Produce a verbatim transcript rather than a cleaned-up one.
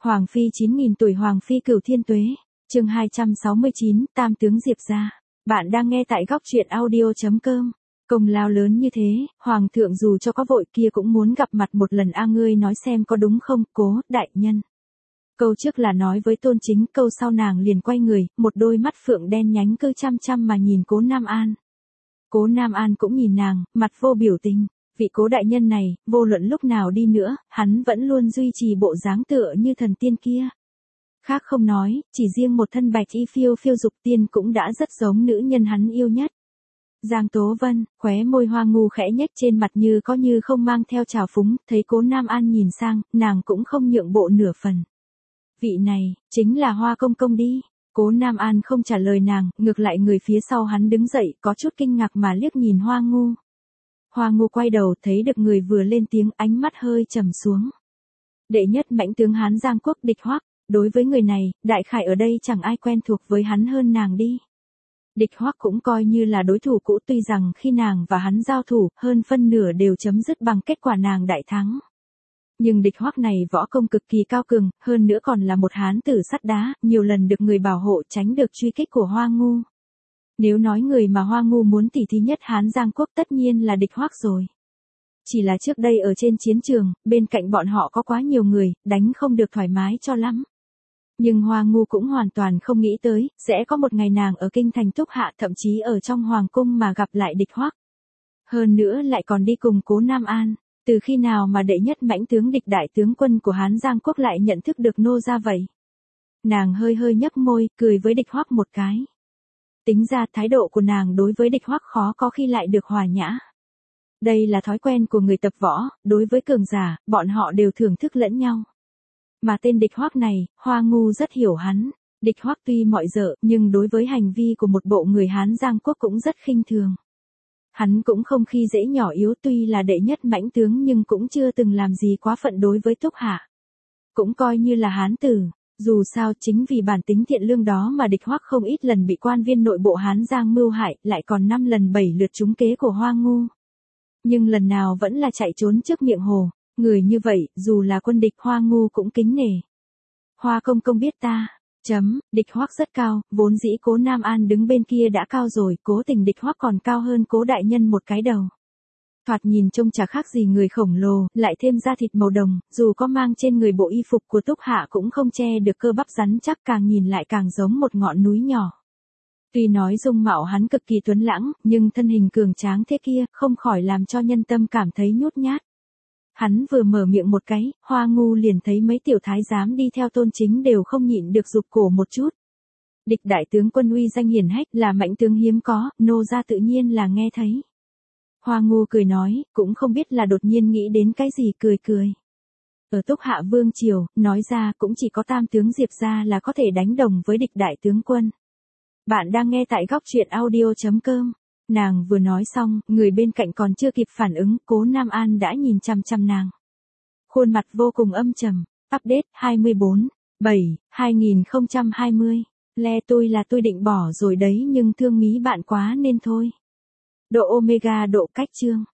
Hoàng phi chín nghìn tuổi Hoàng phi cửu thiên tuế. Chương hai trăm sáu mươi chín, Tam tướng Diệp gia. Bạn đang nghe tại góc truyện audio chấm com. Công lao lớn như thế, Hoàng thượng dù cho có vội kia cũng muốn gặp mặt một lần a ngươi nói xem có đúng không, Cố đại nhân. Câu trước là nói với Tôn Chính, câu sau nàng liền quay người, một đôi mắt phượng đen nhánh cứ chăm chăm mà nhìn Cố Nam An. Cố Nam An cũng nhìn nàng, mặt vô biểu tình. Vị Cố đại nhân này, vô luận lúc nào đi nữa, hắn vẫn luôn duy trì bộ dáng tựa như thần tiên kia. Khác không nói, chỉ riêng một thân bạch y phiêu phiêu dục tiên cũng đã rất giống nữ nhân hắn yêu nhất. Giang Tố Vân, khóe môi hoa ngu khẽ nhếch trên mặt như có như không mang theo trào phúng, thấy Cố Nam An nhìn sang, nàng cũng không nhượng bộ nửa phần. Vị này, chính là Hoa công công đi. Cố Nam An không trả lời nàng, ngược lại người phía sau hắn đứng dậy, có chút kinh ngạc mà liếc nhìn Hoa ngu. Hoa ngu quay đầu thấy được người vừa lên tiếng, ánh mắt hơi trầm xuống. Đệ nhất mãnh tướng Hán Giang Quốc Địch Hoắc, đối với người này, đại khải ở đây chẳng ai quen thuộc với hắn hơn nàng đi. Địch Hoắc cũng coi như là đối thủ cũ, tuy rằng khi nàng và hắn giao thủ, hơn phân nửa đều chấm dứt bằng kết quả nàng đại thắng. Nhưng Địch Hoắc này võ công cực kỳ cao cường, hơn nữa còn là một hán tử sắt đá, nhiều lần được người bảo hộ tránh được truy kích của Hoa ngu. Nếu nói người mà Hoa ngu muốn tỉ thí nhất Hán Giang Quốc tất nhiên là Địch Hoắc rồi. Chỉ là trước đây ở trên chiến trường, bên cạnh bọn họ có quá nhiều người, đánh không được thoải mái cho lắm. Nhưng Hoa ngu cũng hoàn toàn không nghĩ tới, sẽ có một ngày nàng ở kinh thành túc hạ, thậm chí ở trong hoàng cung mà gặp lại Địch Hoắc. Hơn nữa lại còn đi cùng Cố Nam An. Từ khi nào mà đệ nhất mãnh tướng Địch đại tướng quân của Hán Giang Quốc lại nhận thức được nô gia vậy? Nàng hơi hơi nhếch môi, cười với Địch Hoắc một cái. Tính ra thái độ của nàng đối với Địch Hoắc khó có khi lại được hòa nhã. Đây là thói quen của người tập võ, đối với cường giả, bọn họ đều thưởng thức lẫn nhau. Mà tên Địch Hoắc này, Hoa ngu rất hiểu hắn. Địch Hoắc tuy mọi dợ, nhưng đối với hành vi của một bộ người Hán Giang Quốc cũng rất khinh thường. Hắn cũng không khi dễ nhỏ yếu, tuy là đệ nhất mãnh tướng nhưng cũng chưa từng làm gì quá phận đối với Túc Hạ. Cũng coi như là hán tử. Dù sao chính vì bản tính thiện lương đó mà Địch Hoắc không ít lần bị quan viên nội bộ Hán Giang mưu hại, lại còn năm lần bảy lượt trúng kế của Hoa ngu. Nhưng lần nào vẫn là chạy trốn trước miệng hồ. Người như vậy, dù là quân địch Hoa ngu cũng kính nể. Hoa công công biết ta. Chấm, Địch Hoắc rất cao, vốn dĩ Cố Nam An đứng bên kia đã cao rồi, cố tình Địch Hoắc còn cao hơn Cố đại nhân một cái đầu. Thoạt nhìn trông chả khác gì người khổng lồ, lại thêm da thịt màu đồng, dù có mang trên người bộ y phục của Túc Hạ cũng không che được cơ bắp rắn chắc, càng nhìn lại càng giống một ngọn núi nhỏ. Tuy nói dung mạo hắn cực kỳ tuấn lãng, nhưng thân hình cường tráng thế kia, không khỏi làm cho nhân tâm cảm thấy nhút nhát. Hắn vừa mở miệng một cái, Hoa ngu liền thấy mấy tiểu thái giám đi theo Tôn Chính đều không nhịn được rụt cổ một chút. Địch đại tướng quân uy danh hiển hách, là mãnh tướng hiếm có, nô gia tự nhiên là nghe thấy. Hoa ngu cười nói, cũng không biết là đột nhiên nghĩ đến cái gì, cười cười. Ở Túc Hạ Vương triều, nói ra cũng chỉ có Tam tướng Diệp gia là có thể đánh đồng với Địch đại tướng quân. Bạn đang nghe tại góc truyện audio chấm com. Nàng vừa nói xong, người bên cạnh còn chưa kịp phản ứng, Cố Nam An đã nhìn chằm chằm nàng. Khuôn mặt vô cùng âm trầm. Update hai mươi bốn, bảy, hai nghìn không trăm hai mươi. Le tôi là tôi định bỏ rồi đấy nhưng thương mí bạn quá nên thôi. Độ Omega độ cách chương.